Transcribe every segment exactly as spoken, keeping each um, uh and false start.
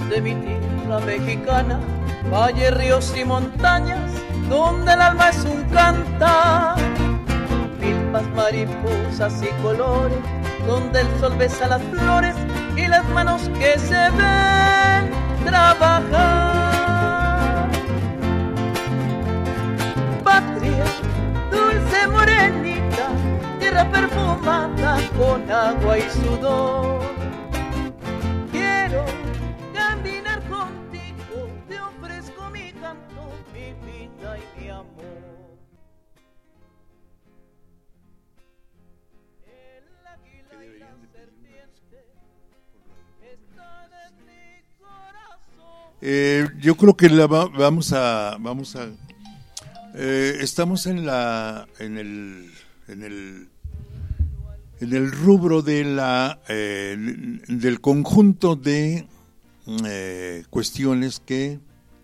de mi tierra mexicana, valles, ríos y montañas, donde el alma es un cantar. Milpas, mariposas y colores, donde el sol besa las flores y las manos que se ven trabajar. Patria, dulce morenita, tierra perfumada con agua y sudor. Quiero caminar contigo, te ofrezco mi canto, mi vida y mi amor. El águila y la serpiente están en mi corazón. Eh, yo creo que la va, vamos a vamos a eh, estamos en la en el en el en el rubro de la eh, del conjunto de eh, cuestiones que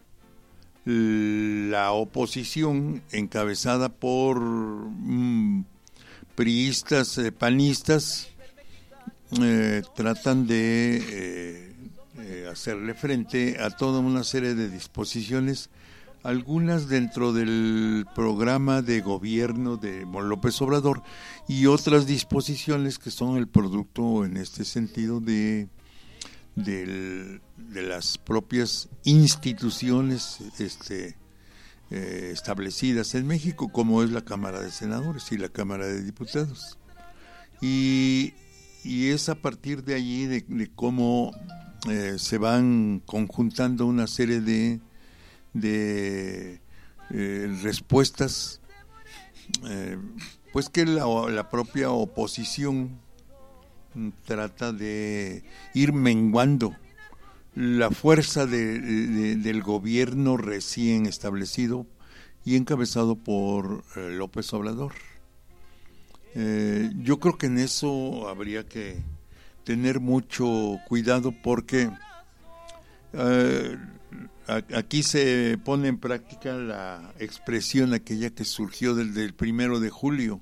la oposición encabezada por mm, priistas, eh, panistas eh, tratan de eh, eh, hacerle frente a toda una serie de disposiciones, algunas dentro del programa de gobierno de López Obrador y otras disposiciones que son el producto en este sentido de del, de las propias instituciones este, eh, establecidas en México, como es la Cámara de Senadores y la Cámara de Diputados. Y, y es a partir de allí de, de cómo eh, se van conjuntando una serie de de eh, respuestas eh, pues que la, la propia oposición trata de ir menguando la fuerza de, de, del gobierno recién establecido y encabezado por eh, López Obrador. Eh, yo creo que en eso habría que tener mucho cuidado porque eh, aquí se pone en práctica la expresión aquella que surgió desde el primero de julio,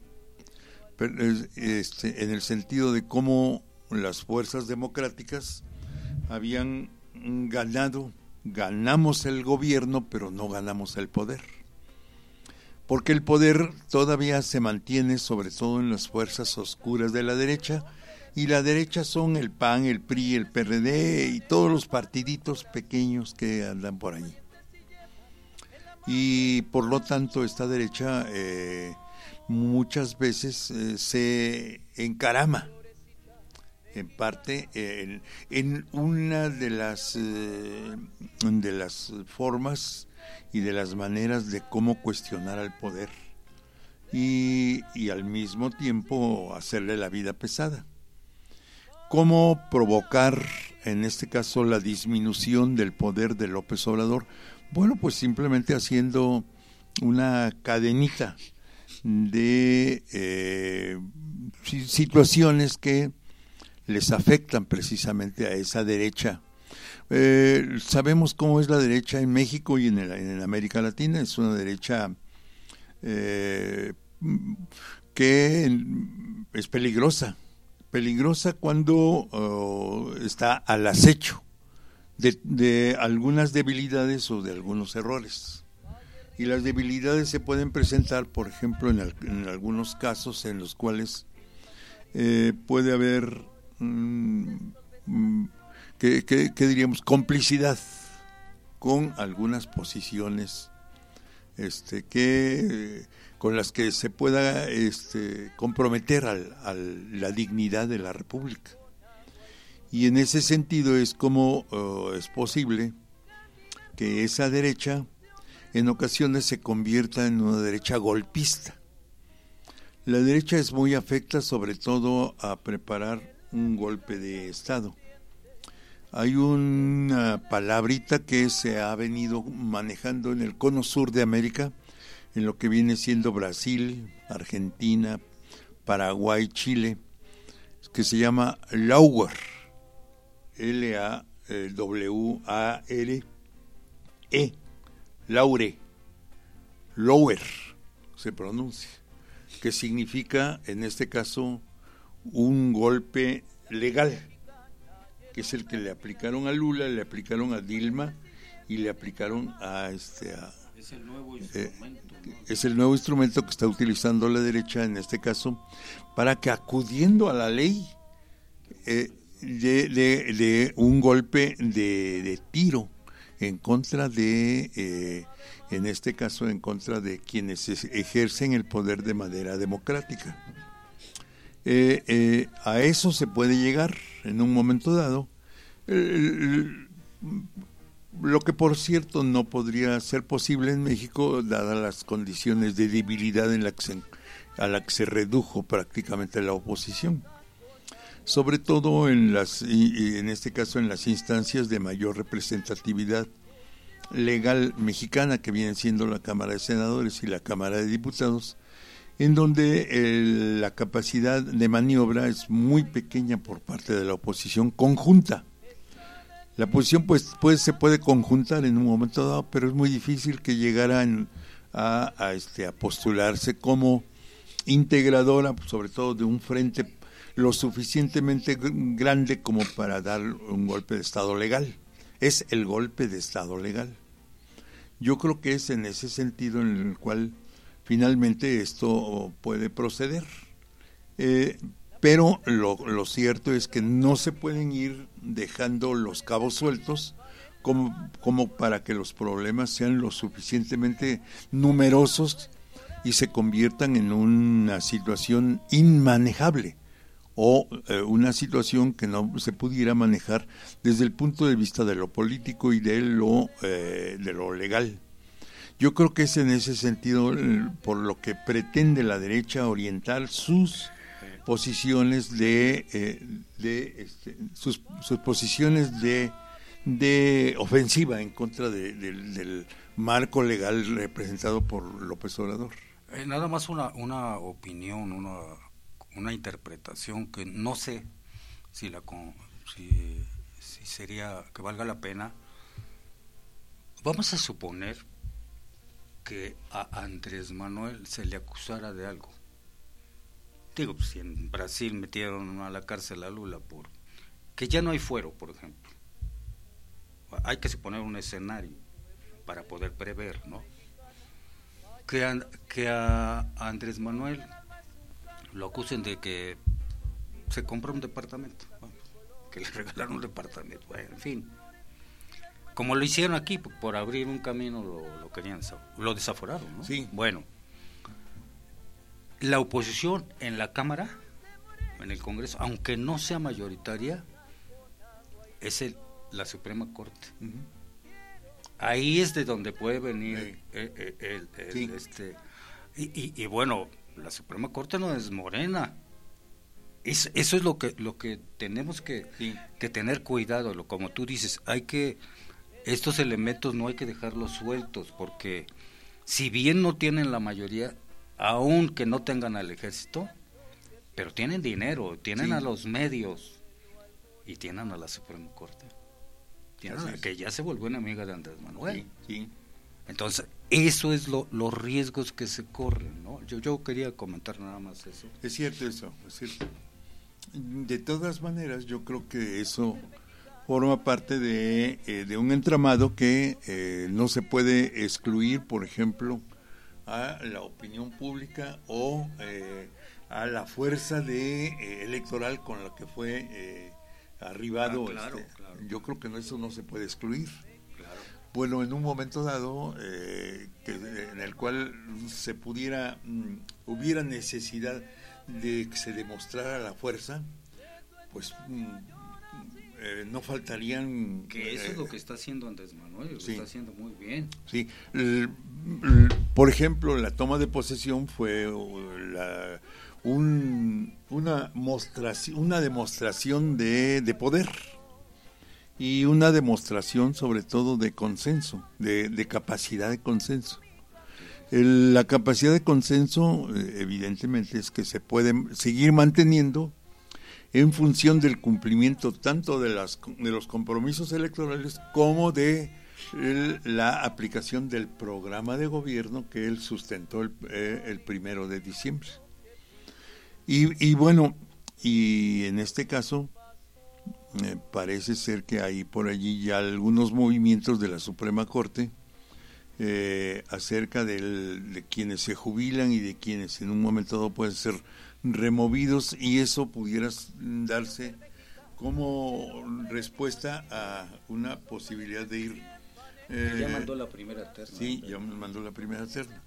este, en el sentido de cómo las fuerzas democráticas habían ganado, ganamos el gobierno, pero no ganamos el poder. Porque el poder todavía se mantiene sobre todo en las fuerzas oscuras de la derecha, y la derecha son el P A N, el P R I, el P R D y todos los partiditos pequeños que andan por ahí. Y por lo tanto esta derecha eh, muchas veces eh, se encarama en parte eh, en, en una de las eh, de las formas y de las maneras de cómo cuestionar al poder y, y al mismo tiempo hacerle la vida pesada. ¿Cómo provocar, en este caso, la disminución del poder de López Obrador? Bueno, pues simplemente haciendo una cadenita de eh, situaciones que les afectan precisamente a esa derecha. Eh, sabemos cómo es la derecha en México y en, el, en América Latina. Es una derecha eh, que es peligrosa. Peligrosa cuando uh, está al acecho de, de algunas debilidades o de algunos errores. Y las debilidades se pueden presentar, por ejemplo, en, el, en algunos casos en los cuales eh, puede haber, mm, mm, que, que, que diríamos, complicidad con algunas posiciones este, que... con las que se pueda este, comprometer al, a la dignidad de la República. Y en ese sentido es como uh, es posible que esa derecha en ocasiones se convierta en una derecha golpista. La derecha es muy afecta sobre todo a preparar un golpe de Estado. Hay una palabrita que se ha venido manejando en el cono sur de América, en lo que viene siendo Brasil, Argentina, Paraguay, Chile, que se llama Lauer, L A W A R E, Laure, Lower, se pronuncia, que significa, en este caso, un golpe legal. que es el que le aplicaron a Lula, le aplicaron a Dilma y le aplicaron a este a, es el nuevo instrumento, eh, ¿no? Es el nuevo instrumento que está utilizando la derecha en este caso, para que acudiendo a la ley eh, de, de, de un golpe de, de tiro en contra de eh, en este caso en contra de quienes ejercen el poder de manera democrática. Eh, eh, a eso se puede llegar en un momento dado, eh, lo que por cierto no podría ser posible en México dadas las condiciones de debilidad en la que se, a la que se redujo prácticamente la oposición, sobre todo en las y en este caso en las instancias de mayor representatividad legal mexicana, que vienen siendo la Cámara de Senadores y la Cámara de Diputados, en donde el, la capacidad de maniobra es muy pequeña por parte de la oposición conjunta. La oposición pues, pues se puede conjuntar en un momento dado, pero es muy difícil que llegaran a, a, este, a postularse como integradora, sobre todo de un frente lo suficientemente grande como para dar un golpe de Estado legal. Es el golpe de Estado legal. Yo creo que es en ese sentido en el cual finalmente esto puede proceder. Eh, pero lo, lo cierto es que no se pueden ir dejando los cabos sueltos como, como para que los problemas sean lo suficientemente numerosos y se conviertan en una situación inmanejable o eh, una situación que no se pudiera manejar desde el punto de vista de lo político y de lo eh, de lo legal. Yo creo que es en ese sentido eh, por lo que pretende la derecha orientar sus posiciones de, eh, de este, sus, sus posiciones de de ofensiva en contra de, de, del marco legal representado por López Obrador. Eh, nada más una una opinión, una una interpretación que no sé si la si, si sería que valga la pena. Vamos a suponer que a Andrés Manuel se le acusara de algo. Digo, pues, si en Brasil metieron a la cárcel a Lula por que ya no hay fuero, por ejemplo. Hay que suponer un escenario para poder prever, ¿no? Que a, que a Andrés Manuel lo acusen de que se compró un departamento, bueno, que le regalaron un departamento, bueno, en fin, como lo hicieron aquí por abrir un camino, lo, lo querían, lo desaforaron, ¿no? Sí. Bueno, la oposición en la Cámara, en el Congreso, aunque no sea mayoritaria, es el, la Suprema Corte. Uh-huh. Ahí es de donde puede venir sí. el, el, el, el sí. este y, y, y bueno, la Suprema Corte no es Morena. Es, eso es lo que lo que tenemos que, sí. que tener cuidado. Lo, como tú dices, hay que estos elementos no hay que dejarlos sueltos, porque si bien no tienen la mayoría, aun que no tengan al ejército, pero tienen dinero, tienen sí. a los medios y tienen a la Suprema Corte. Tienen a, que ya se volvió una amiga de Andrés Manuel. Sí, sí. Entonces, eso es lo, los riesgos que se corren, ¿no? Yo, yo quería comentar nada más eso. Es cierto eso, es cierto. De todas maneras, yo creo que eso forma parte de, eh, de un entramado que eh, no se puede excluir, por ejemplo, a la opinión pública o eh, a la fuerza de eh, electoral con la que fue eh, arribado. Ah, claro, este, claro. Yo creo que no, eso no se puede excluir. Bueno, en un momento dado eh, que, en el cual se pudiera, mm, hubiera necesidad de que se demostrara la fuerza, pues mm, eh, no faltarían... Que eso eh, es lo que está haciendo Andrés Manuel, lo sí, está haciendo muy bien. Sí, l, l, por ejemplo, la toma de posesión fue la, un, una, mostración, una demostración de, de poder. Y una demostración sobre todo de consenso, de, de capacidad de consenso. El, la capacidad de consenso eh, evidentemente es que se puede seguir manteniendo en función del cumplimiento tanto de, las, de los compromisos electorales como de el, la aplicación del programa de gobierno que él sustentó el, eh, el primero de diciembre. Y, y bueno, y en este caso... eh, parece ser que hay por allí ya algunos movimientos de la Suprema Corte eh, acerca del, de quienes se jubilan y de quienes en un momento dado pueden ser removidos, y eso pudiera darse como respuesta a una posibilidad de ir. Eh, ya mandó la primera terna. Sí, ya mandó la primera terna.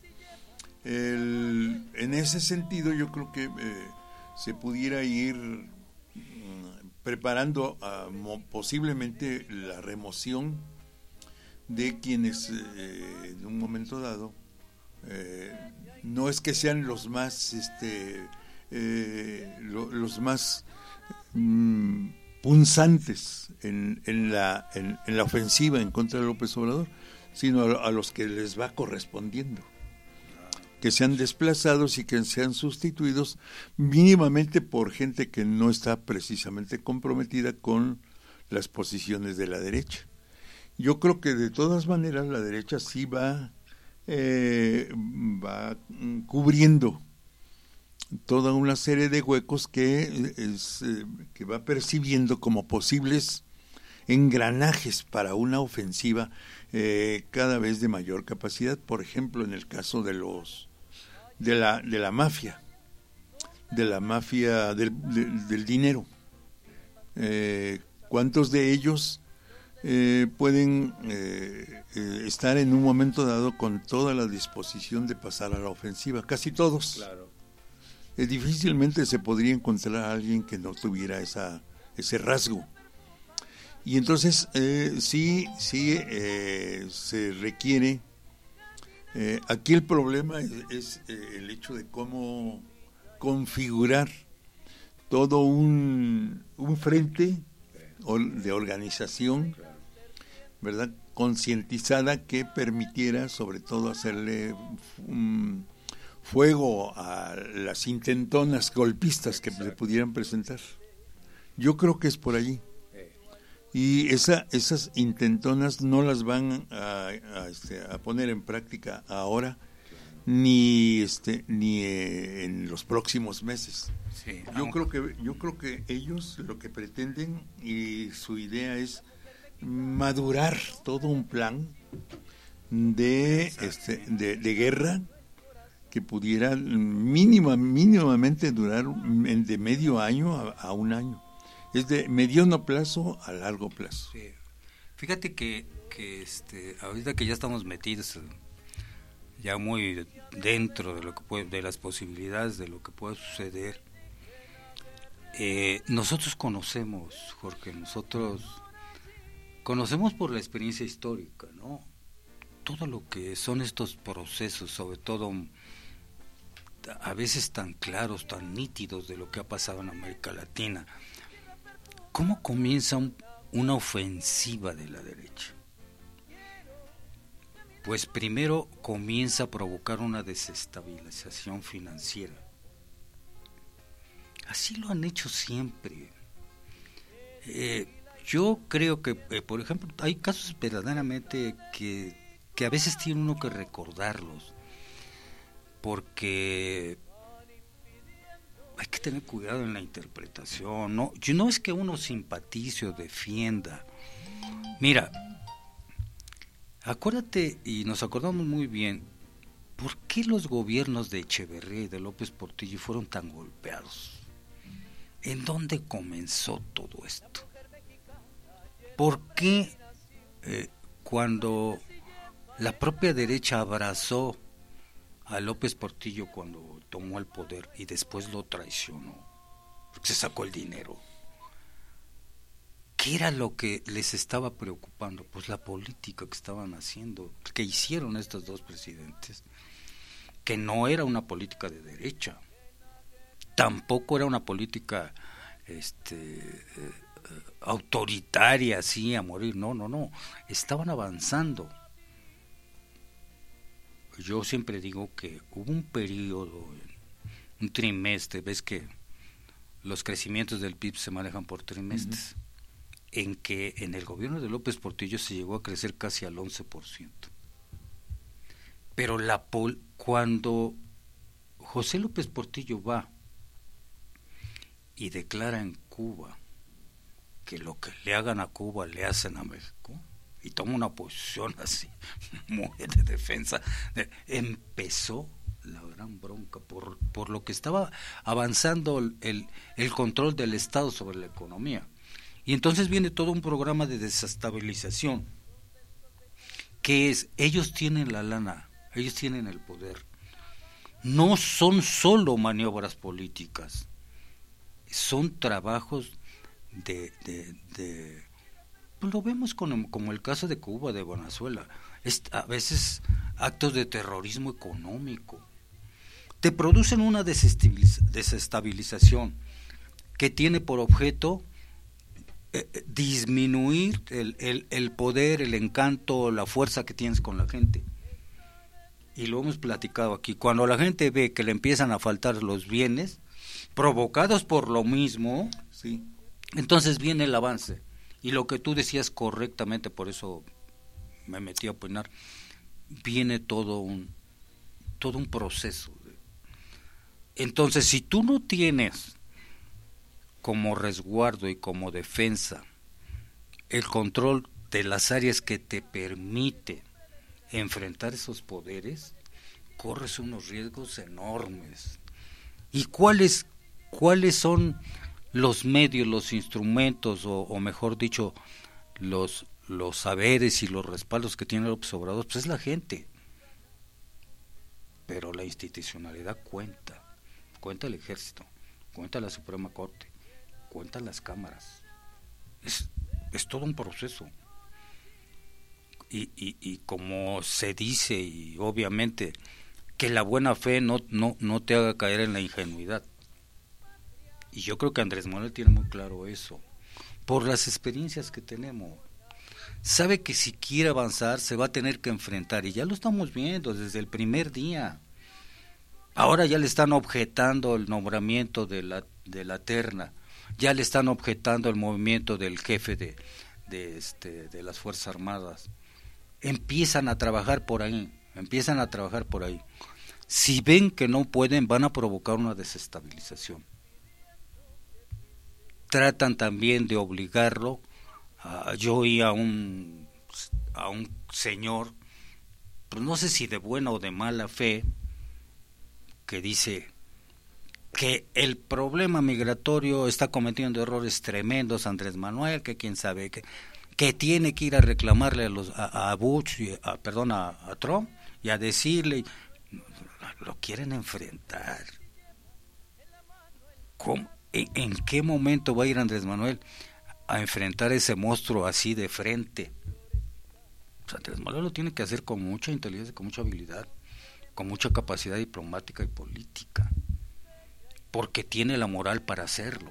El, en ese sentido yo creo que eh, se pudiera ir mm, preparando a, mo, posiblemente la remoción de quienes eh, en un momento dado eh, no es que sean los más este eh, lo, los más mm, punzantes en, en la en, en la ofensiva en contra de López Obrador, sino a, a los que les va correspondiendo, que sean desplazados y que sean sustituidos mínimamente por gente que no está precisamente comprometida con las posiciones de la derecha. Yo creo que de todas maneras la derecha sí va eh, va cubriendo toda una serie de huecos que es, eh, que va percibiendo como posibles engranajes para una ofensiva eh, cada vez de mayor capacidad. Por ejemplo, en el caso de los de la de la mafia, de la mafia del, de, del dinero. Eh, ¿Cuántos de ellos eh, pueden eh, eh, estar en un momento dado con toda la disposición de pasar a la ofensiva? Casi todos. Claro. Eh, difícilmente se podría encontrar a alguien que no tuviera esa ese rasgo. Y entonces eh, sí, sí eh, se requiere. Eh, aquí el problema es, es eh, el hecho de cómo configurar todo un, un frente de organización, ¿verdad?, concientizada, que permitiera sobre todo hacerle un fuego a las intentonas golpistas que se pudieran presentar. Yo creo que es por allí. Y esa, esas intentonas no las van a, a, este, a poner en práctica ahora, ni este ni eh, en los próximos meses. Sí, yo creo que yo creo que ellos lo que pretenden y su idea es madurar todo un plan de este de, de guerra que pudiera mínima mínimamente durar de medio año a, a un año. Es de mediano plazo a largo plazo. Sí. Fíjate que, que este, ahorita que ya estamos metidos ya muy dentro de lo que puede, de las posibilidades de lo que puede suceder, eh, nosotros conocemos, Jorge, nosotros conocemos por la experiencia histórica, ¿no? Todo lo que son estos procesos, sobre todo a veces tan claros, tan nítidos de lo que ha pasado en América Latina. ¿Cómo comienza un, una ofensiva de la derecha? Pues primero comienza a provocar una desestabilización financiera. Así lo han hecho siempre. Eh, yo creo que, eh, por ejemplo, hay casos verdaderamente que, que a veces tiene uno que recordarlos, porque hay que tener cuidado en la interpretación. No, yo no es que uno simpatice o defienda. Mira, acuérdate, y nos acordamos muy bien, ¿por qué los gobiernos de Echeverría y de López Portillo fueron tan golpeados? ¿En dónde comenzó todo esto? ¿Por qué eh, cuando la propia derecha abrazó a López Portillo cuando tomó el poder y después lo traicionó, se sacó el dinero? ¿Qué era lo que les estaba preocupando? Pues la política que estaban haciendo, que hicieron estos dos presidentes, que no era una política de derecha, tampoco era una política este eh, autoritaria así a morir, no, no, no, estaban avanzando. Yo siempre digo que hubo un periodo, un trimestre, ves que los crecimientos del P I B se manejan por trimestres, uh-huh, en que en el gobierno de López Portillo se llegó a crecer casi al once por ciento. Pero la pol cuando José López Portillo va y declara en Cuba que lo que le hagan a Cuba le hacen a México, y toma una posición así, muy de defensa, de, empezó la gran bronca por, por lo que estaba avanzando el, el control del Estado sobre la economía. Y entonces viene todo un programa de desestabilización, que es, ellos tienen la lana, ellos tienen el poder. No son solo maniobras políticas, son trabajos de, de, de pues lo vemos con, como el caso de Cuba, de Venezuela, es a veces actos de terrorismo económico. Te producen una desestabilización que tiene por objeto eh, disminuir el, el, el poder, el encanto, la fuerza que tienes con la gente. Y lo hemos platicado aquí, cuando la gente ve que le empiezan a faltar los bienes, provocados por lo mismo, sí, entonces viene el avance. Y lo que tú decías correctamente, por eso me metí a opinar, viene todo un, todo un proceso. Entonces, si tú no tienes como resguardo y como defensa el control de las áreas que te permite enfrentar esos poderes, corres unos riesgos enormes. ¿Y cuáles, cuáles son los medios, los instrumentos, o, o mejor dicho, los, los saberes y los respaldos que tiene López Obrador? Pues es la gente. Pero la institucionalidad cuenta. Cuenta el Ejército, cuenta la Suprema Corte, cuenta las cámaras. Es, es todo un proceso. Y, y, y como se dice, y obviamente, que la buena fe no, no, no te haga caer en la ingenuidad. Y yo creo que Andrés Manuel tiene muy claro eso, por las experiencias que tenemos. Sabe que si quiere avanzar se va a tener que enfrentar, y ya lo estamos viendo desde el primer día. Ahora ya le están objetando el nombramiento de la, de la terna, ya le están objetando el movimiento del jefe de, de, este, de las Fuerzas Armadas. Empiezan a trabajar por ahí, empiezan a trabajar por ahí. Si ven que no pueden, van a provocar una desestabilización. Tratan también de obligarlo. A, yo oí a un, a un señor, pues no sé si de buena o de mala fe, que dice que el problema migratorio está cometiendo errores tremendos Andrés Manuel, que quién sabe, que, que tiene que ir a reclamarle a, los, a, a Bush, y a, perdón, a, a Trump, y a decirle, lo quieren enfrentar. ¿Cómo? ¿En, en qué momento va a ir Andrés Manuel a enfrentar ese monstruo así de frente? O sea, Andrés Manuel lo tiene que hacer con mucha inteligencia, con mucha habilidad, con mucha capacidad diplomática y política, porque tiene la moral para hacerlo.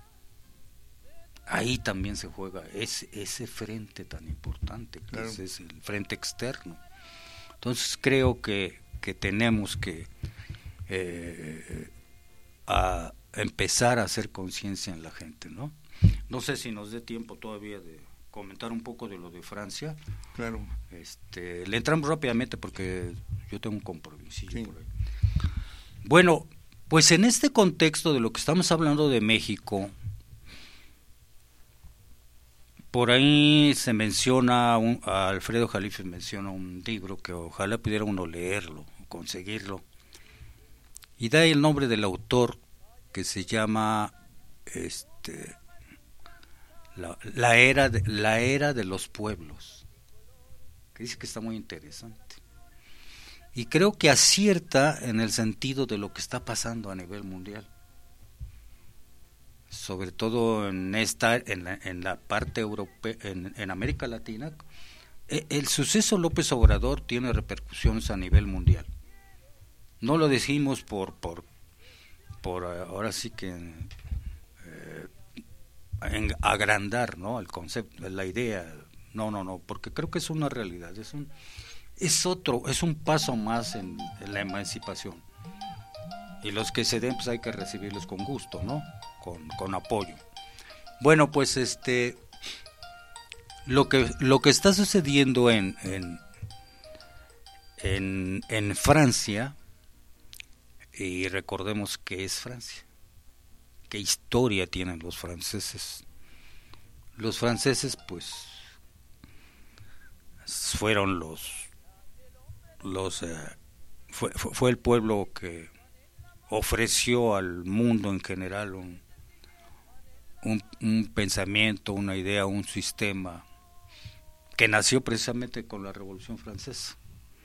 Ahí también se juega ese, ese frente tan importante, que claro. es, es el frente externo. Entonces creo que, que tenemos que eh, a empezar a hacer conciencia en la gente, ¿no? No sé si nos dé tiempo todavía de comentar un poco de lo de Francia. Claro. Este, le entramos rápidamente porque yo tengo un compromiso. Sí. Por ahí. Bueno, pues en este contexto de lo que estamos hablando de México, por ahí se menciona, un, a Alfredo Jalife menciona un libro que ojalá pudiera uno leerlo, conseguirlo, y da el nombre del autor, que se llama este la, la era de, la era de los pueblos, que dice que está muy interesante, y creo que acierta en el sentido de lo que está pasando a nivel mundial, sobre todo en esta en la, en la parte europea, en, en América Latina. El, el suceso López Obrador tiene repercusiones a nivel mundial. No lo decimos por por por ahora sí que eh, en agrandar, ¿no?, el concepto, la idea. No, no, no, porque creo que es una realidad, es un es otro, es un paso más en, en la emancipación. Y los que se den, pues hay que recibirlos con gusto, ¿no?, con, con apoyo. Bueno, pues este lo que lo que está sucediendo en en en, en Francia, y recordemos que es Francia, qué historia tienen los franceses. los franceses pues fueron los los eh, fue, fue el pueblo que ofreció al mundo en general un, un, un pensamiento, una idea, un sistema que nació precisamente con la Revolución Francesa,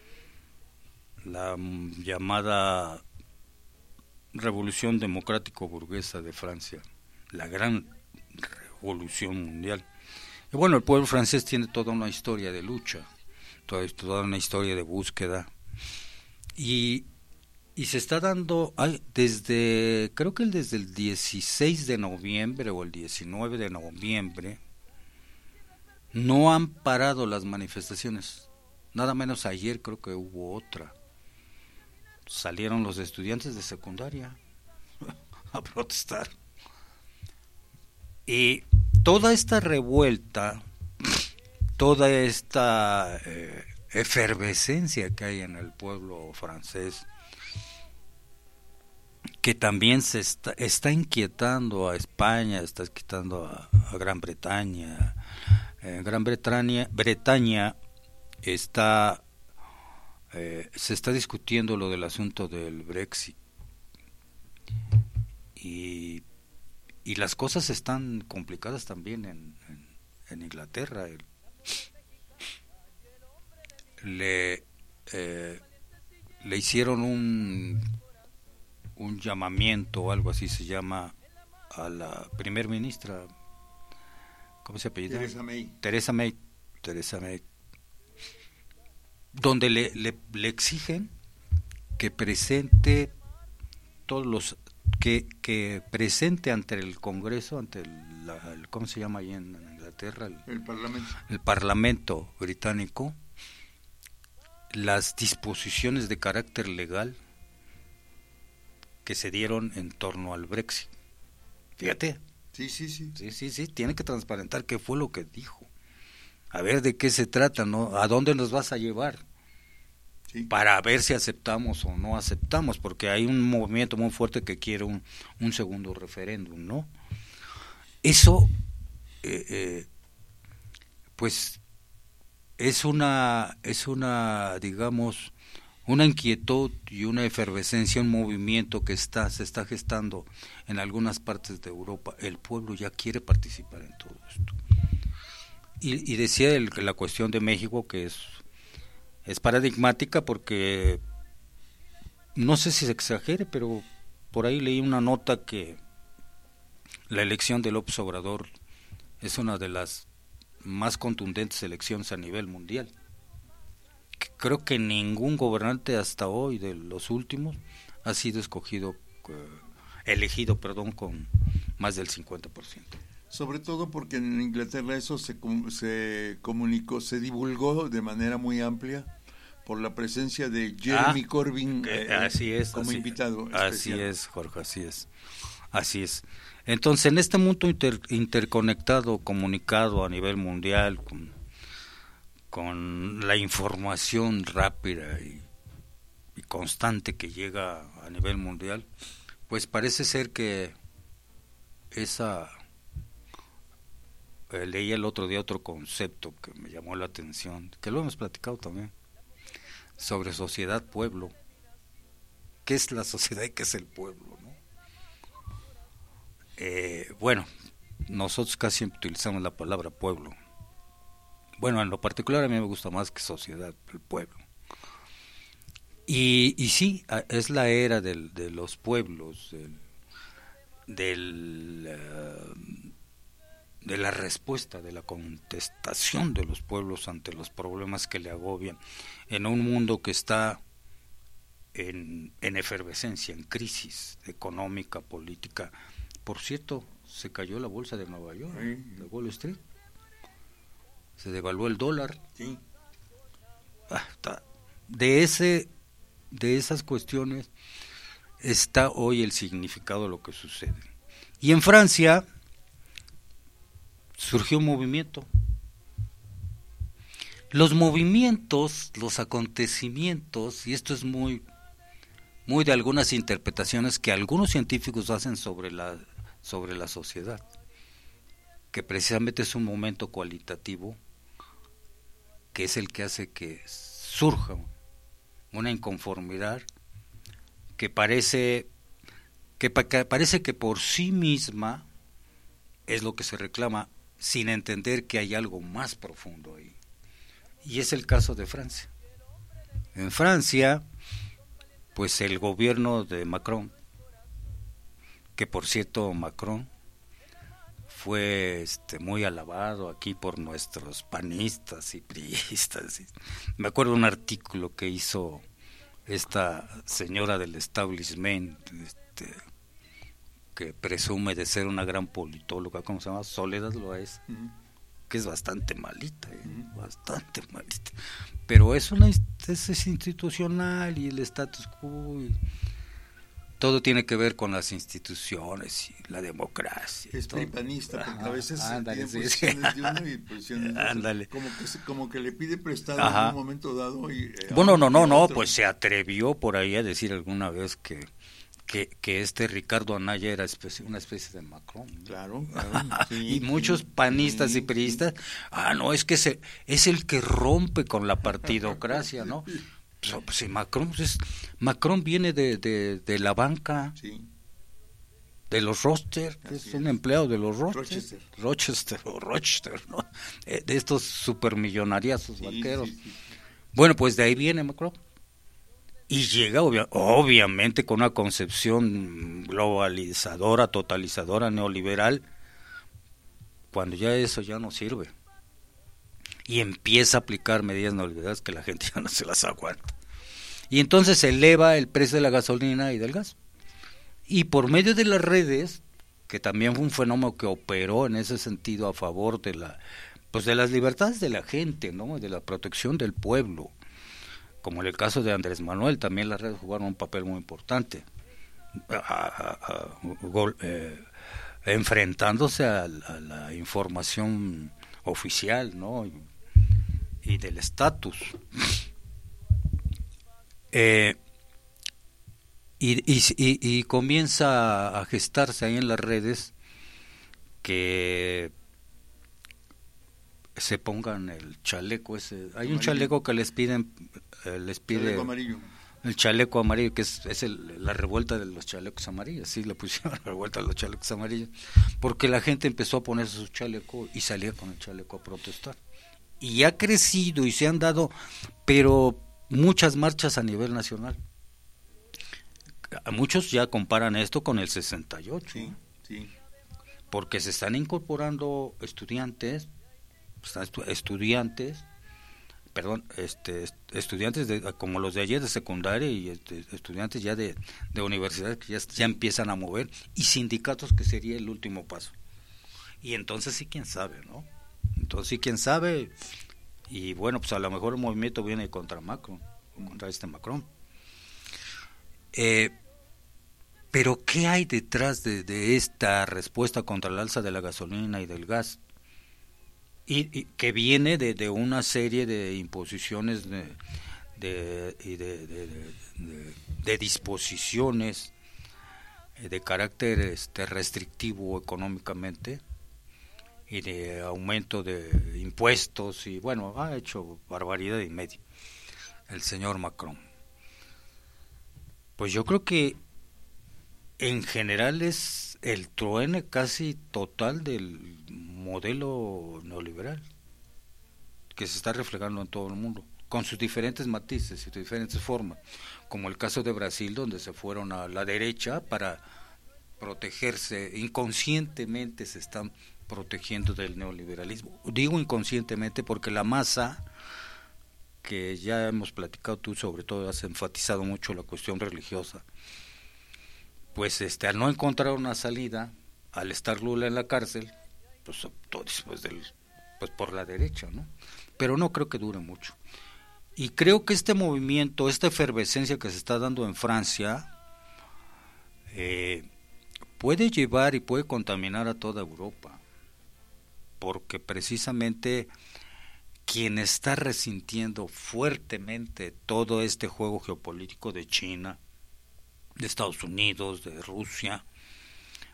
la llamada Revolución Democrático-Burguesa de Francia, la gran revolución mundial. Y bueno, el pueblo francés tiene toda una historia de lucha, toda, toda una historia de búsqueda, y, y se está dando ay, desde, creo que desde el dieciséis de noviembre o el diecinueve de noviembre, no han parado las manifestaciones, nada menos ayer creo que hubo otra. Salieron los estudiantes de secundaria a protestar. Y toda esta revuelta, toda esta eh, efervescencia que hay en el pueblo francés, que también se está, está inquietando a España, está inquietando a, a Gran Bretaña. En Gran Bretaña, Bretaña está eh, se está discutiendo lo del asunto del Brexit y y las cosas están complicadas también en, en, en Inglaterra. El, le eh, le hicieron un un llamamiento o algo así se llama a la primer ministra, ¿cómo se apellida? Theresa May. Theresa May, Theresa May, donde le, le, le exigen que presente todos los que que presente ante el Congreso, ante el, la, el ¿cómo se llama ahí en, en Inglaterra? El, el Parlamento. El Parlamento británico, las disposiciones de carácter legal que se dieron en torno al Brexit. Fíjate. Sí, sí, sí. Sí, sí, sí, tiene que transparentar qué fue lo que dijo. A ver de qué se trata, ¿no? ¿A dónde nos vas a llevar? Sí. Para ver si aceptamos o no aceptamos, porque hay un movimiento muy fuerte que quiere un, un segundo referéndum, ¿no? Eso, eh, eh, pues, es una, es una, digamos, una inquietud y una efervescencia, un movimiento que está se está gestando en algunas partes de Europa. El pueblo ya quiere participar en todo esto. Y, y decía el, la cuestión de México, que es es paradigmática porque no sé si se exagere, pero por ahí leí una nota que la elección de López Obrador es una de las más contundentes elecciones a nivel mundial. Creo que ningún gobernante hasta hoy de los últimos ha sido escogido, eh, elegido, perdón, con más del cincuenta por ciento. Sobre todo porque en Inglaterra eso se, se comunicó, se divulgó de manera muy amplia por la presencia de Jeremy ah, Corbyn eh, así es, como así, invitado especial. Así es, Jorge, así es. Así es. Entonces, en este mundo inter, interconectado, comunicado a nivel mundial, con, con la información rápida y, y constante que llega a nivel mundial, pues parece ser que esa... Eh, leí el otro día otro concepto que me llamó la atención, que lo hemos platicado también, sobre sociedad-pueblo. ¿Qué es la sociedad y qué es el pueblo, no? Eh, bueno, nosotros casi utilizamos la palabra pueblo. Bueno, en lo particular a mí me gusta más que sociedad, el pueblo. Y, y sí, es la era del, de los pueblos, del... del uh, de la respuesta, de la contestación de los pueblos ante los problemas que le agobian, en un mundo que está en, en efervescencia, en crisis económica, política. Por cierto, se cayó la bolsa de Nueva York, sí. De Wall Street, se devaluó el dólar. Sí. De ese, de esas cuestiones está hoy el significado de lo que sucede. Y en Francia surgió un movimiento. Los movimientos, los acontecimientos, y esto es muy, muy de algunas interpretaciones que algunos científicos hacen sobre la, sobre la sociedad, que precisamente es un momento cualitativo que es el que hace que surja una inconformidad que parece que, pa, que parece que por sí misma es lo que se reclama, sin entender que hay algo más profundo ahí. Y es el caso de Francia. En Francia, pues el gobierno de Macron, que por cierto Macron fue este, muy alabado aquí por nuestros panistas y priistas. Me acuerdo de un artículo que hizo esta señora del establishment, este, que presume de ser una gran politóloga, ¿cómo se llama? Soledad Loaes, uh-huh. que es bastante malita, ¿eh? uh-huh. bastante malita. Pero es una es, es institucional y el status quo. Y todo tiene que ver con las instituciones y la democracia. Es pripanista, porque a veces ándale, tiene sí, posiciones sí. de uno y posiciones de otro. Como que, como que le pide prestado Ajá. en un momento dado. Y, eh, bueno, no, no, no, pues se atrevió por ahí a decir alguna vez que que, que este Ricardo Anaya era especie, una especie de Macron. Claro, claro. Sí, y muchos panistas sí, y priistas, sí. ah, no, es que se, es el que rompe con la partidocracia, ¿no? Pues, pues, Macron, pues, Macron viene de, de, de la banca, sí. de los Rochester, es, es un empleado de los Rochester, Rochester, Rochester, o Rochester, ¿no? Eh, de estos supermillonariazos sí, banqueros. Sí, sí. Bueno, pues de ahí viene Macron. Y llega obvia, obviamente con una concepción globalizadora, totalizadora, neoliberal, cuando ya eso ya no sirve. Y empieza a aplicar medidas neoliberales que la gente ya no se las aguanta. Y entonces se eleva el precio de la gasolina y del gas. Y por medio de las redes, que también fue un fenómeno que operó en ese sentido a favor de la, pues de las libertades de la gente, ¿no? De la protección del pueblo. Como en el caso de Andrés Manuel, también las redes jugaron un papel muy importante, a, a, a, gol, eh, enfrentándose a, a la información oficial, ¿no? y, y del estatus. Eh, y, y, y, y comienza a gestarse ahí en las redes que se pongan el chaleco ese. Hay amarillo. Un chaleco que les piden, eh, les pide chaleco amarillo. El chaleco amarillo, que es, es el, la revuelta de los chalecos amarillos, sí, le pusieron la revuelta de los chalecos amarillos, porque la gente empezó a ponerse su chaleco y salía con el chaleco a protestar. Y ha crecido y se han dado, pero muchas marchas a nivel nacional. Muchos ya comparan esto con el sesenta y ocho, sí, sí. porque se están incorporando estudiantes, estudiantes, perdón, este, estudiantes de, como los de ayer de secundaria y este, estudiantes ya de, de universidad que ya, ya empiezan a mover, y sindicatos, que sería el último paso. Y entonces sí, quién sabe, ¿no? Entonces sí, quién sabe, y bueno, pues a lo mejor el movimiento viene contra Macron, contra este Macron. Eh, pero ¿qué hay detrás de, de esta respuesta contra el alza de la gasolina y del gas? Y, y que viene de, de una serie de imposiciones de, de, de, de, de, de, de disposiciones de carácter este, restrictivo económicamente, y de aumento de impuestos, y bueno, ha hecho barbaridad y media el señor Macron. Pues yo creo que en general es el truene casi total del modelo neoliberal que se está reflejando en todo el mundo, con sus diferentes matices y diferentes formas, como el caso de Brasil, donde se fueron a la derecha para protegerse, inconscientemente se están protegiendo del neoliberalismo. Digo inconscientemente porque la masa, que ya hemos platicado, tú sobre todo has enfatizado mucho la cuestión religiosa, pues este al no encontrar una salida, al estar Lula en la cárcel, pues optó después del, pues por la derecha, ¿no? Pero no creo que dure mucho. Y creo que este movimiento, esta efervescencia que se está dando en Francia, eh, puede llevar y puede contaminar a toda Europa, porque precisamente quien está resintiendo fuertemente todo este juego geopolítico de China, de Estados Unidos, de Rusia,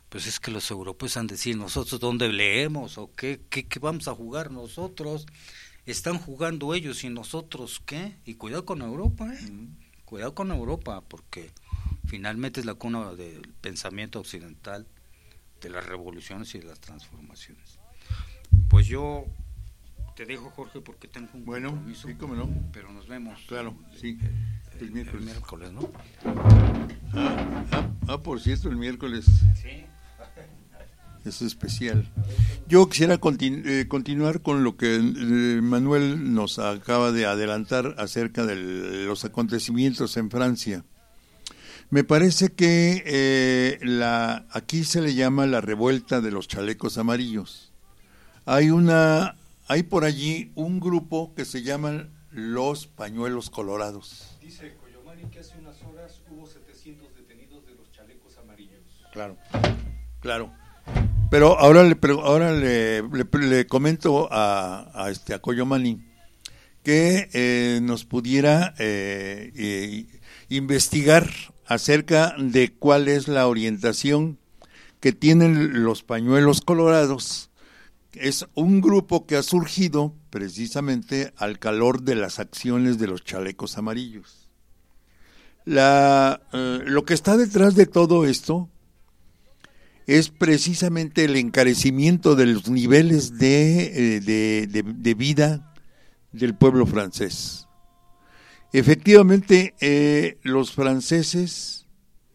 pues es que los europeos han de decir, nosotros dónde leemos o qué, qué, qué vamos a jugar nosotros, están jugando ellos y nosotros qué, y cuidado con Europa, ¿eh? Mm. Cuidado con Europa, porque finalmente es la cuna del pensamiento occidental, de las revoluciones y de las transformaciones. Pues yo te dejo, Jorge, porque tengo un bueno, compromiso. Sí, cómo no. Pero nos vemos. Claro, sí. El, el miércoles. El miércoles, ¿no? Ah, ah, ah, por cierto, el miércoles. Sí. Es especial. Yo quisiera continu- eh, continuar con lo que eh, Manuel nos acaba de adelantar acerca de los acontecimientos en Francia. Me parece que eh, la aquí se le llama la revuelta de los chalecos amarillos. Hay una, hay por allí un grupo que se llaman los pañuelos colorados. Dice Coyomani que hace unas horas hubo setecientos detenidos de los chalecos amarillos. Claro, claro. Pero ahora le ahora le, le, le comento a, a este a Coyomani que eh, nos pudiera eh, eh, investigar acerca de cuál es la orientación que tienen los pañuelos colorados. Es un grupo que ha surgido precisamente al calor de las acciones de los chalecos amarillos. La, eh, lo que está detrás de todo esto es precisamente el encarecimiento de los niveles de, de, de, de vida del pueblo francés. Efectivamente, eh, los franceses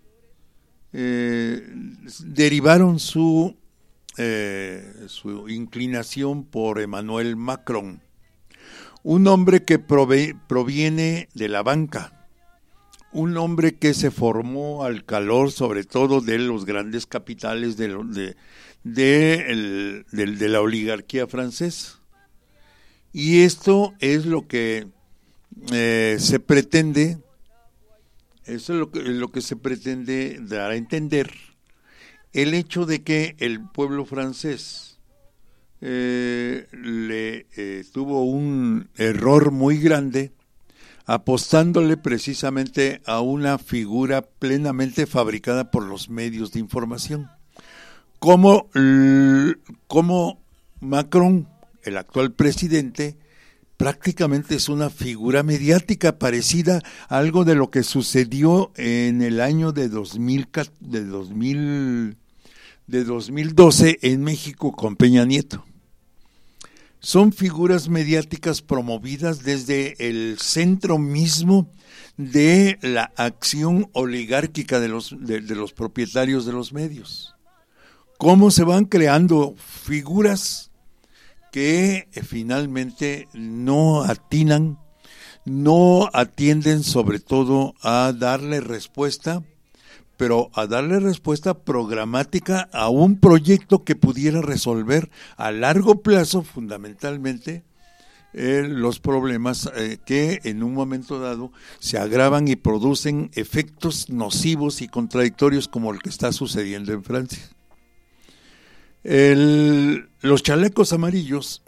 eh, derivaron su, eh, su inclinación por Emmanuel Macron, un hombre que prove, proviene de la banca, un hombre que se formó al calor sobre todo de los grandes capitales de, de, de, el, de, de la oligarquía francesa. Y esto es lo que eh, se pretende, eso es lo que, lo que se pretende dar a entender, el hecho de que el pueblo francés eh, le eh, tuvo un error muy grande apostándole precisamente a una figura plenamente fabricada por los medios de información. Como, como Macron, el actual presidente, prácticamente es una figura mediática parecida a algo de lo que sucedió en el año de dos mil, de dos mil, de dos mil doce en México con Peña Nieto. Son figuras mediáticas promovidas desde el centro mismo de la acción oligárquica de los, de, de los propietarios de los medios. Cómo se van creando figuras que eh, finalmente no atinan, no atienden sobre todo a darle respuesta, pero a darle respuesta programática a un proyecto que pudiera resolver a largo plazo fundamentalmente eh, los problemas eh, que en un momento dado se agravan y producen efectos nocivos y contradictorios como el que está sucediendo en Francia. El, los chalecos amarillos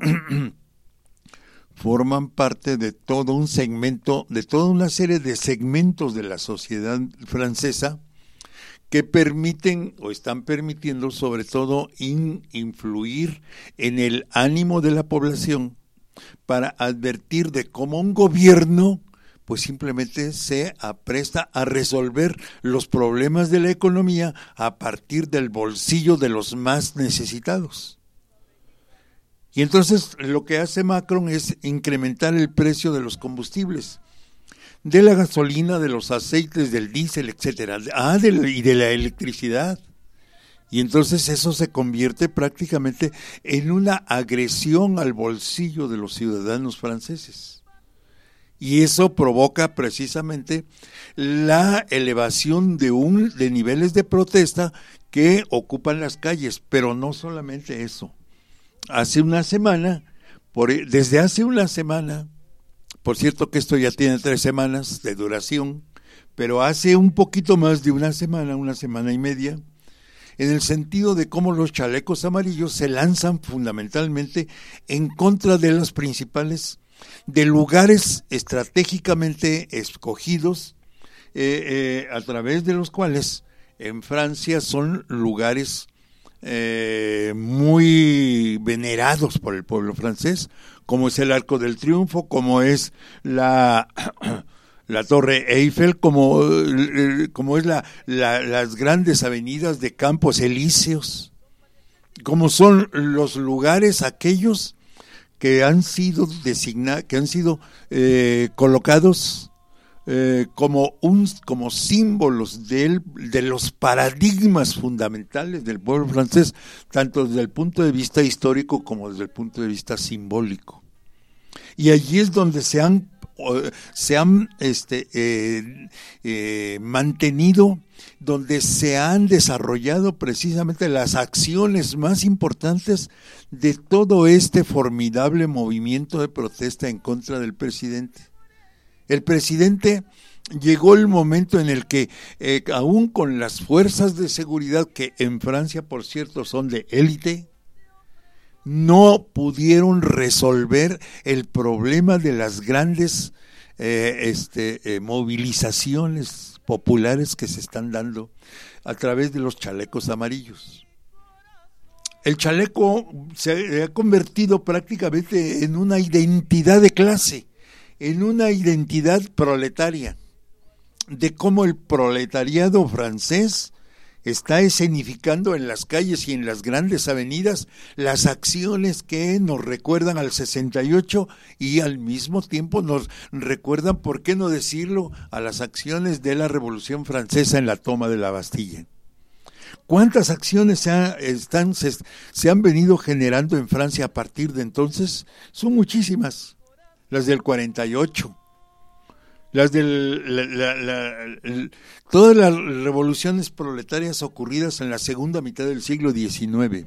forman parte de todo un segmento, de toda una serie de segmentos de la sociedad francesa que permiten o están permitiendo sobre todo in, influir en el ánimo de la población para advertir de cómo un gobierno pues simplemente se apresta a resolver los problemas de la economía a partir del bolsillo de los más necesitados. Y entonces lo que hace Macron es incrementar el precio de los combustibles, de la gasolina, de los aceites, del diésel, etcétera, ah, de la, y de la electricidad. Y entonces eso se convierte prácticamente en una agresión al bolsillo de los ciudadanos franceses. Y eso provoca precisamente la elevación de un de niveles de protesta que ocupan las calles, pero no solamente eso. Hace una semana, por, desde hace una semana, por cierto que esto ya tiene tres semanas de duración, pero hace un poquito más de una semana, una semana y media, en el sentido de cómo los chalecos amarillos se lanzan fundamentalmente en contra de las principales, de lugares estratégicamente escogidos, eh, eh, a través de los cuales en Francia son lugares eh, muy venerados por el pueblo francés, como es el Arco del Triunfo, como es la la Torre Eiffel, como, como es la, la, las grandes avenidas de Campos Elíseos, como son los lugares aquellos que han sido designados, que han sido eh, colocados eh, como un como símbolos del, de los paradigmas fundamentales del pueblo francés, tanto desde el punto de vista histórico como desde el punto de vista simbólico. Y allí es donde se han se han este, eh, eh, mantenido, donde se han desarrollado precisamente las acciones más importantes de todo este formidable movimiento de protesta en contra del presidente. El presidente llegó el momento en el que, eh, aún con las fuerzas de seguridad, que en Francia, por cierto, son de élite, no pudieron resolver el problema de las grandes eh, este, eh, movilizaciones populares que se están dando a través de los chalecos amarillos. El chaleco se ha convertido prácticamente en una identidad de clase, en una identidad proletaria, de cómo el proletariado francés está escenificando en las calles y en las grandes avenidas las acciones que nos recuerdan al sesenta y ocho y al mismo tiempo nos recuerdan, por qué no decirlo, a las acciones de la Revolución Francesa en la toma de la Bastilla. ¿Cuántas acciones se, ha, están, se, se han venido generando en Francia a partir de entonces? Son muchísimas. Las del cuarenta y ocho. Las de la, la, la, la, todas las revoluciones proletarias ocurridas en la segunda mitad del siglo diecinueve.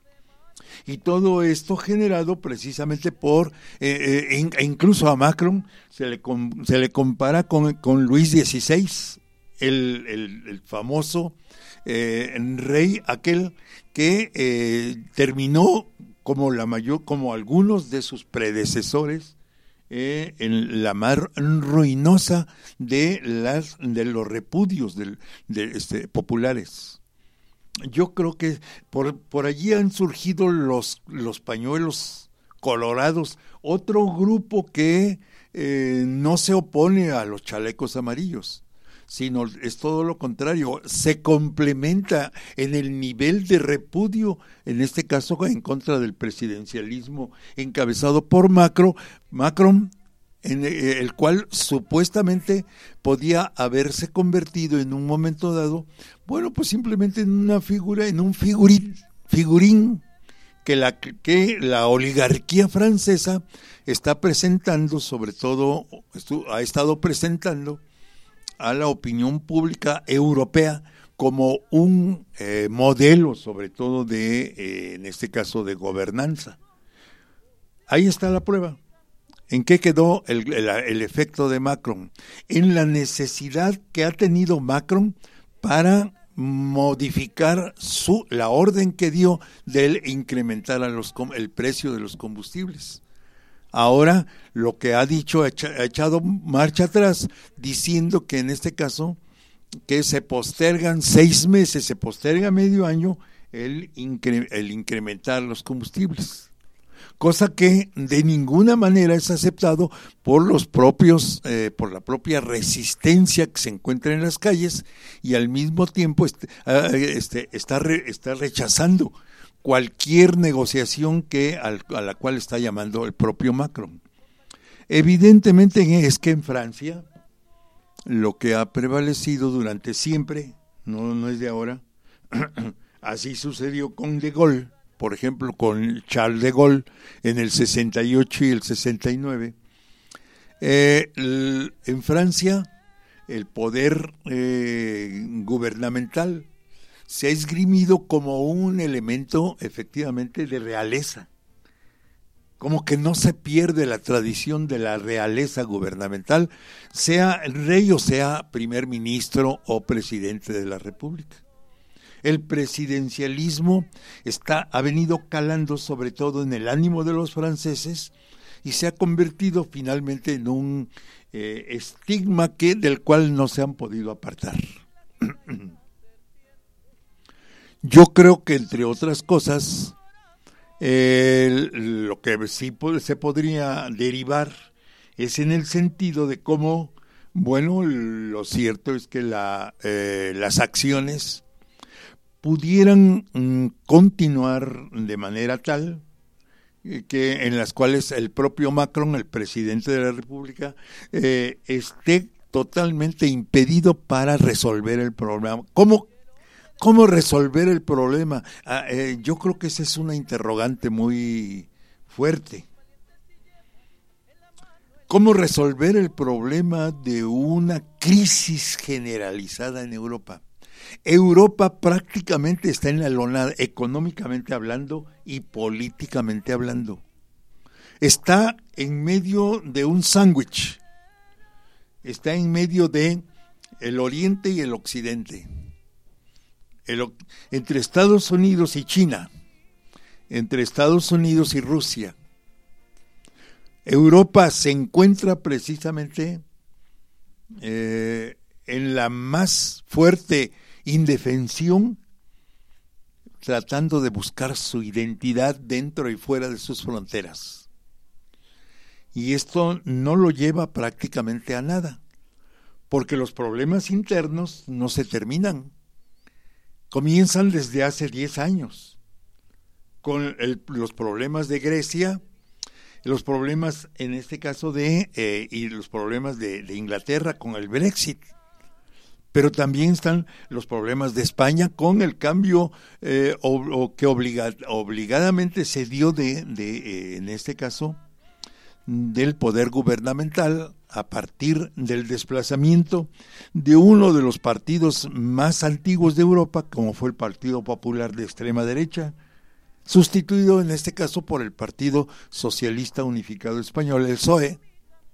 Y todo esto generado precisamente por, eh, eh, e incluso a Macron se le, se le compara con, con Luis dieciséis, el, el, el famoso eh, rey aquel que eh, terminó como, la mayor, como algunos de sus predecesores, Eh, en la mar ruinosa de las de los repudios del, de, este, populares. Yo creo que por, por allí han surgido los, los pañuelos colorados, otro grupo que eh, no se opone a los chalecos amarillos, sino es todo lo contrario, se complementa en el nivel de repudio, en este caso en contra del presidencialismo encabezado por Macron, Macron, en el cual supuestamente podía haberse convertido en un momento dado, bueno, pues simplemente en una figura, en un figurín, figurín que la, que la oligarquía francesa está presentando, sobre todo ha estado presentando a la opinión pública europea como un eh, modelo, sobre todo de, eh, en este caso, de gobernanza. Ahí está la prueba. ¿En qué quedó el, el, el efecto de Macron? En la necesidad que ha tenido Macron para modificar su, la orden que dio de incrementar a los, el precio de los combustibles. Ahora lo que ha dicho, ha echado marcha atrás, diciendo que en este caso que se postergan seis meses, se posterga medio año el, incre, el incrementar los combustibles, cosa que de ninguna manera es aceptado por los propios, eh, por la propia resistencia que se encuentra en las calles, y al mismo tiempo este, este, está, re, está rechazando cualquier negociación que al, a la cual está llamando el propio Macron. Evidentemente es que en Francia lo que ha prevalecido durante siempre, no, no es de ahora, así sucedió con De Gaulle, por ejemplo con Charles de Gaulle en el sesenta y ocho y el sesenta y nueve, eh, el, en Francia el poder eh, gubernamental se ha esgrimido como un elemento efectivamente de realeza, como que no se pierde la tradición de la realeza gubernamental, sea el rey o sea primer ministro o presidente de la República. El presidencialismo está, ha venido calando sobre todo en el ánimo de los franceses y se ha convertido finalmente en un eh, estigma que, del cual no se han podido apartar. Yo creo que, entre otras cosas, eh, lo que sí se podría derivar es en el sentido de cómo, bueno, lo cierto es que la, eh, las acciones pudieran mm, continuar de manera tal que en las cuales el propio Macron, el presidente de la República, eh, esté totalmente impedido para resolver el problema. ¿Cómo, cómo resolver el problema? Ah, eh, yo creo que esa es una interrogante muy fuerte. ¿Cómo resolver el problema de una crisis generalizada en Europa? Europa prácticamente está en la lona, económicamente hablando y políticamente hablando. Está en medio de un sándwich. Está en medio de el Oriente y el Occidente. El, entre Estados Unidos y China. Entre Estados Unidos y Rusia. Europa se encuentra precisamente eh, en la más fuerte indefensión, tratando de buscar su identidad dentro y fuera de sus fronteras. Y esto no lo lleva prácticamente a nada, porque los problemas internos no se terminan. Comienzan desde hace diez años, con el, los problemas de Grecia, los problemas en este caso de, eh, y los problemas de, de Inglaterra con el Brexit. Pero también están los problemas de España con el cambio eh, o, o que obliga, obligadamente se dio de, de eh, en este caso, del poder gubernamental a partir del desplazamiento de uno de los partidos más antiguos de Europa, como fue el Partido Popular de extrema derecha, sustituido en este caso por el Partido Socialista Unificado Español, el P S O E,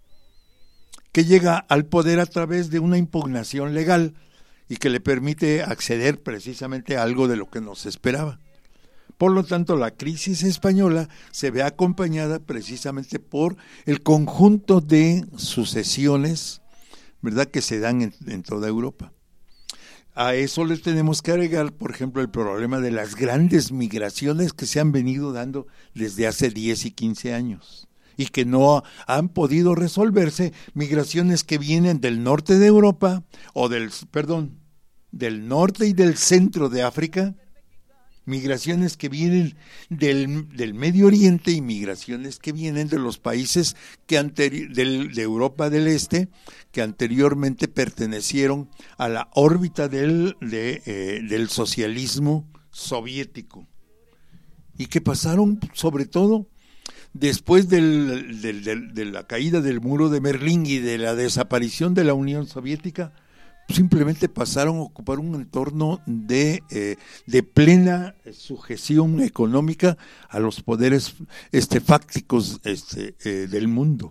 que llega al poder a través de una impugnación legal y que le permite acceder precisamente a algo de lo que no se esperaba. Por lo tanto, la crisis española se ve acompañada precisamente por el conjunto de sucesiones, ¿verdad?, que se dan en, en toda Europa. A eso le tenemos que agregar, por ejemplo, el problema de las grandes migraciones que se han venido dando desde hace diez y quince años. Y que no han podido resolverse, migraciones que vienen del norte de Europa, o del, perdón, del norte y del centro de África, migraciones que vienen del, del Medio Oriente y migraciones que vienen de los países que anteri- del, de Europa del Este, que anteriormente pertenecieron a la órbita del, de, eh, del socialismo soviético, y que pasaron sobre todo después del, del, del, de la caída del muro de Berlín y de la desaparición de la Unión Soviética, simplemente pasaron a ocupar un entorno de, eh, de plena sujeción económica a los poderes este, fácticos este, eh, del mundo.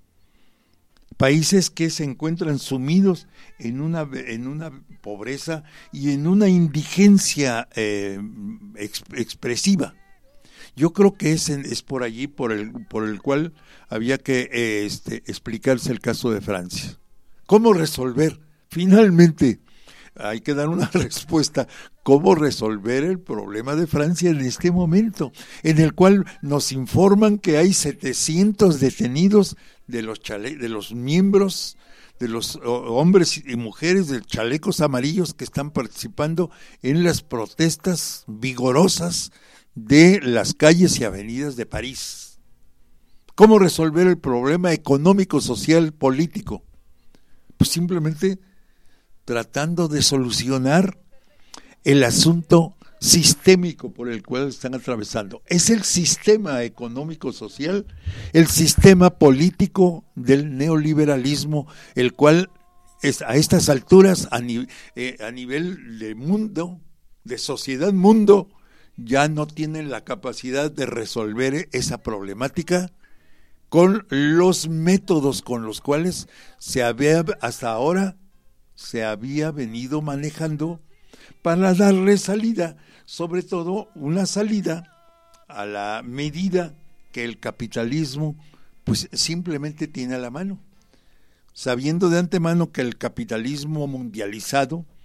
Países que se encuentran sumidos en una, en una pobreza y en una indigencia eh, ex, expresiva. Yo creo que es, en, es por allí por el, por el cual había que eh, este, explicarse el caso de Francia. ¿Cómo resolver? Finalmente, hay que dar una respuesta. ¿Cómo resolver el problema de Francia en este momento? En el cual nos informan que hay setecientos detenidos de los, chale, de los miembros, de los hombres y mujeres de chalecos amarillos que están participando en las protestas vigorosas de las calles y avenidas de París. ¿Cómo resolver el problema económico, social, político? Pues simplemente tratando de solucionar el asunto sistémico por el cual están atravesando. Es el sistema económico social, el sistema político del neoliberalismo, el cual es, a estas alturas, a, ni, eh, a nivel de mundo, de sociedad mundo, ya no tienen la capacidad de resolver esa problemática con los métodos con los cuales se había hasta ahora se había venido manejando para darle salida, sobre todo una salida a la medida que el capitalismo pues simplemente tiene a la mano, sabiendo de antemano que el capitalismo mundializado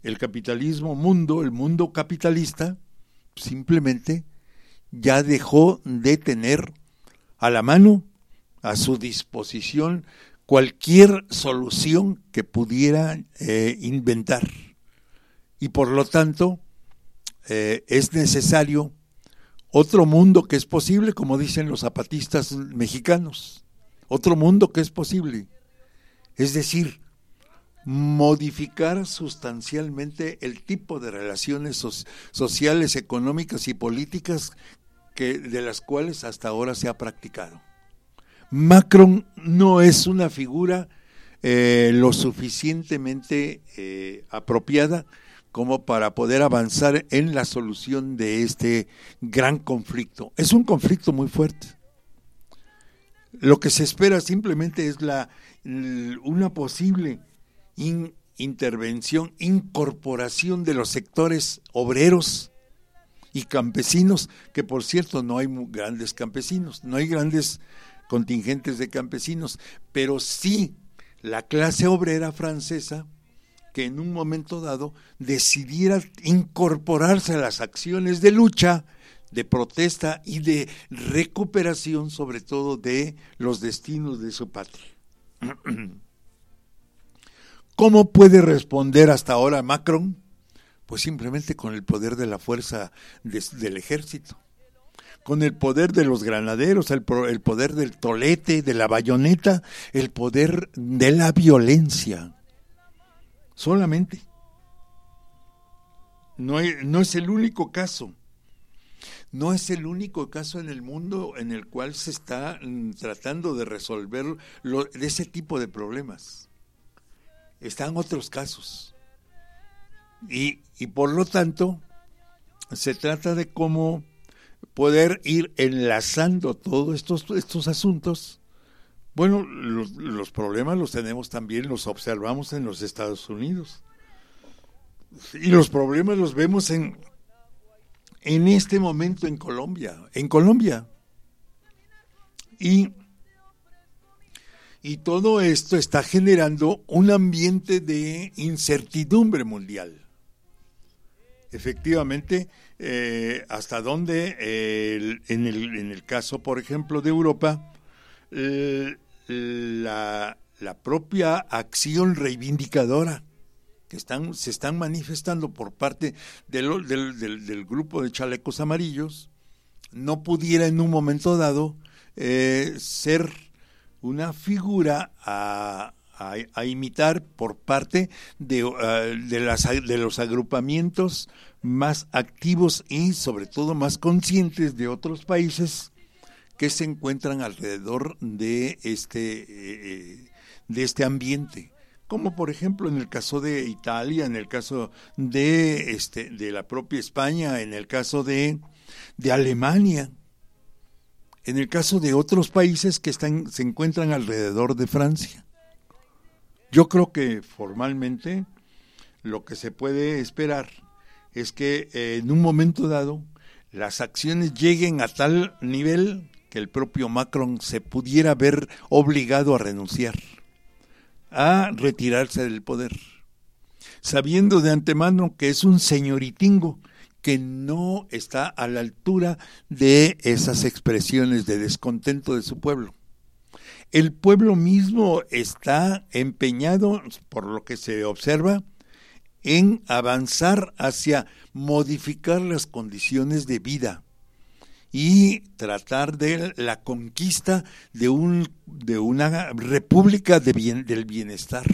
el capitalismo mundo, el mundo capitalista, simplemente ya dejó de tener a la mano, a su disposición, cualquier solución que pudiera eh, inventar. Y por lo tanto, eh, es necesario otro mundo que es posible, como dicen los zapatistas mexicanos, otro mundo que es posible. Es decir, modificar sustancialmente el tipo de relaciones so- sociales, económicas y políticas que, de las cuales hasta ahora se ha practicado. Macron no es una figura eh, lo suficientemente eh, apropiada como para poder avanzar en la solución de este gran conflicto. Es un conflicto muy fuerte. Lo que se espera simplemente es la una posible in, intervención, incorporación de los sectores obreros y campesinos, que por cierto no hay grandes campesinos, no hay grandes contingentes de campesinos, pero sí la clase obrera francesa, que en un momento dado decidiera incorporarse a las acciones de lucha, de protesta y de recuperación, sobre todo de los destinos de su patria. ¿Cómo puede responder hasta ahora Macron? Pues simplemente con el poder de la fuerza de, del ejército, con el poder de los granaderos, el, el poder del tolete, de la bayoneta, el poder de la violencia. Solamente. No, hay, no es el único caso. No es el único caso en el mundo en el cual se está mm, tratando de resolver lo, de ese tipo de problemas. Están otros casos. Y, y por lo tanto, se trata de cómo poder ir enlazando todos estos, estos asuntos. Bueno, los, los problemas los tenemos también, los observamos en los Estados Unidos. Y los problemas los vemos en, en este momento en Colombia, en Colombia. Y, y todo esto está generando un ambiente de incertidumbre mundial. Efectivamente, eh, hasta donde, eh, en, el, en el caso, por ejemplo, de Europa, eh, la, la propia acción reivindicadora que están, se están manifestando por parte del, del, del, del grupo de chalecos amarillos, no pudiera en un momento dado eh, ser una figura a, a, a imitar por parte de, uh, de, las, de los agrupamientos más activos y sobre todo más conscientes de otros países que se encuentran alrededor de este, eh, de este ambiente, como por ejemplo en el caso de Italia, en el caso de, este, de la propia España, en el caso de, de Alemania, en el caso de otros países que están, se encuentran alrededor de Francia. Yo creo que formalmente lo que se puede esperar es que eh, en un momento dado las acciones lleguen a tal nivel que el propio Macron se pudiera ver obligado a renunciar, a retirarse del poder, sabiendo de antemano que es un señoritingo que no está a la altura de esas expresiones de descontento de su pueblo. El pueblo mismo está empeñado, por lo que se observa, en avanzar hacia modificar las condiciones de vida y tratar de la conquista de un de una república de bien, del bienestar.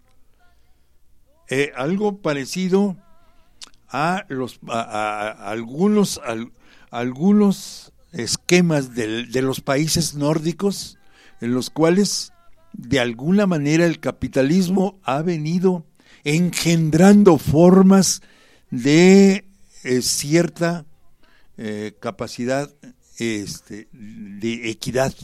Eh, algo parecido a los a, a, a algunos a, a algunos esquemas de, de los países nórdicos en los cuales de alguna manera el capitalismo ha venido engendrando formas de eh, cierta eh, capacidad este, de equidad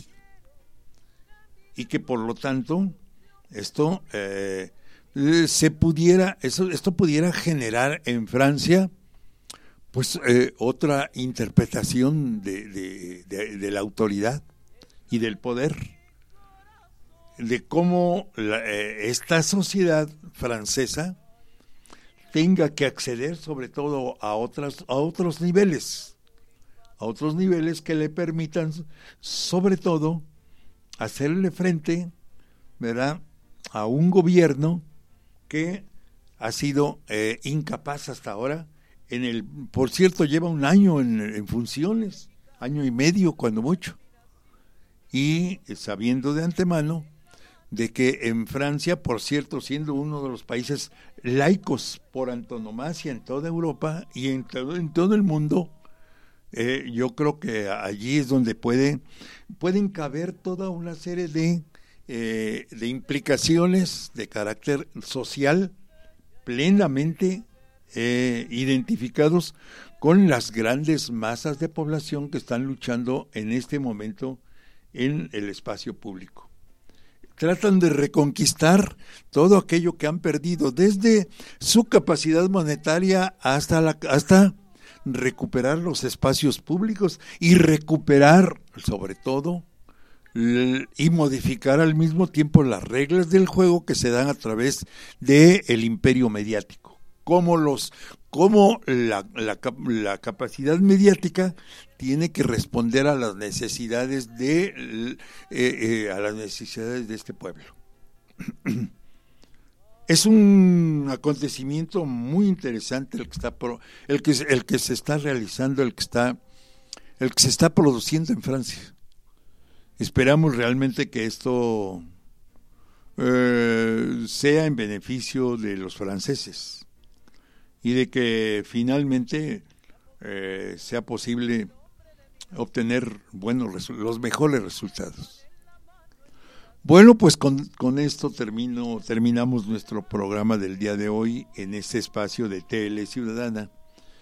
y que por lo tanto esto eh, se pudiera eso, esto pudiera generar en Francia pues eh, otra interpretación de, de, de, de la autoridad y del poder, de cómo la, eh, esta sociedad francesa tenga que acceder sobre todo a otras a otros niveles, a otros niveles que le permitan sobre todo hacerle frente, ¿verdad?, a un gobierno que ha sido eh, incapaz hasta ahora. En el, por cierto, lleva un año en, en funciones, año y medio cuando mucho, y sabiendo de antemano de que en Francia, por cierto, siendo uno de los países laicos por antonomasia en toda Europa y en todo, en todo el mundo, eh, yo creo que allí es donde puede, pueden caber toda una serie de, eh, de implicaciones de carácter social plenamente eh, identificados con las grandes masas de población que están luchando en este momento en el espacio público. Tratan de reconquistar todo aquello que han perdido, desde su capacidad monetaria hasta la, hasta recuperar los espacios públicos y recuperar, sobre todo, l- y modificar al mismo tiempo las reglas del juego que se dan a través de el imperio mediático. Cómo los, cómo la, la, la capacidad mediática tiene que responder a las necesidades de eh, eh, a las necesidades de este pueblo. Es un acontecimiento muy interesante el que está pro, el que el que se está realizando, el que está el que se está produciendo en Francia. Esperamos realmente que esto eh, sea en beneficio de los franceses y de que finalmente eh, sea posible obtener buenos los mejores resultados. Bueno, pues con, con esto termino, terminamos nuestro programa del día de hoy en este espacio de T L Ciudadana,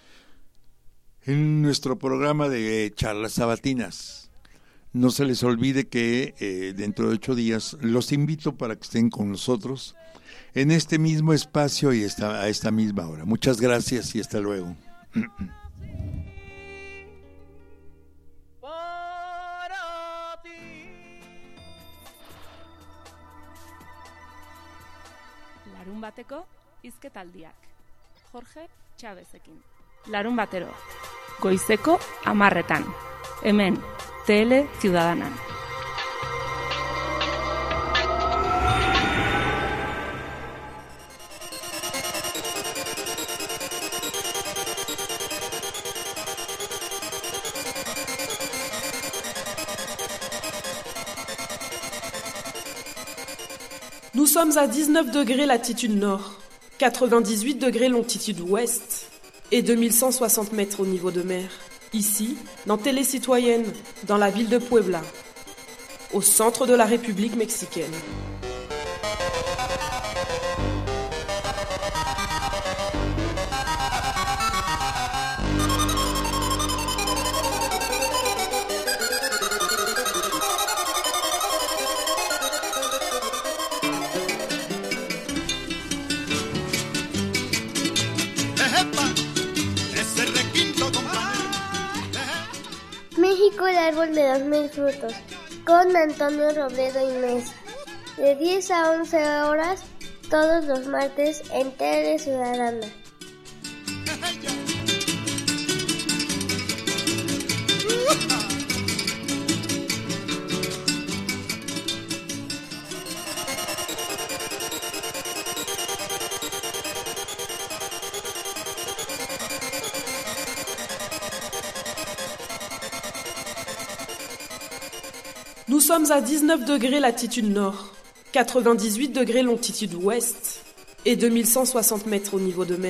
en nuestro programa de charlas sabatinas. No se les olvide que eh, dentro de ocho días los invito para que estén con nosotros en este mismo espacio y esta, a esta misma hora. Muchas gracias y hasta luego. Larun bateko hizketaldiak. Jorge Chavezekin. Larun batero. Goizeko hamarretan. Hemen, T L Ciudadanan. Nous sommes à dix-neuf degrés latitude nord, quatre-vingt-dix-huit degrés longitude ouest et deux mille cent soixante mètres au niveau de mer. Ici, dans Télé Citoyenne, dans la ville de Puebla, au centre de la République mexicaine. México, el árbol de los mil frutos, con Antonio Robledo y Mesa, de diez a once horas, todos los martes en Tele Ciudadana. Nous sommes à dix-neuf degrés latitude nord, quatre-vingt-dix-huit degrés longitude ouest et deux mille cent soixante mètres au niveau de mer.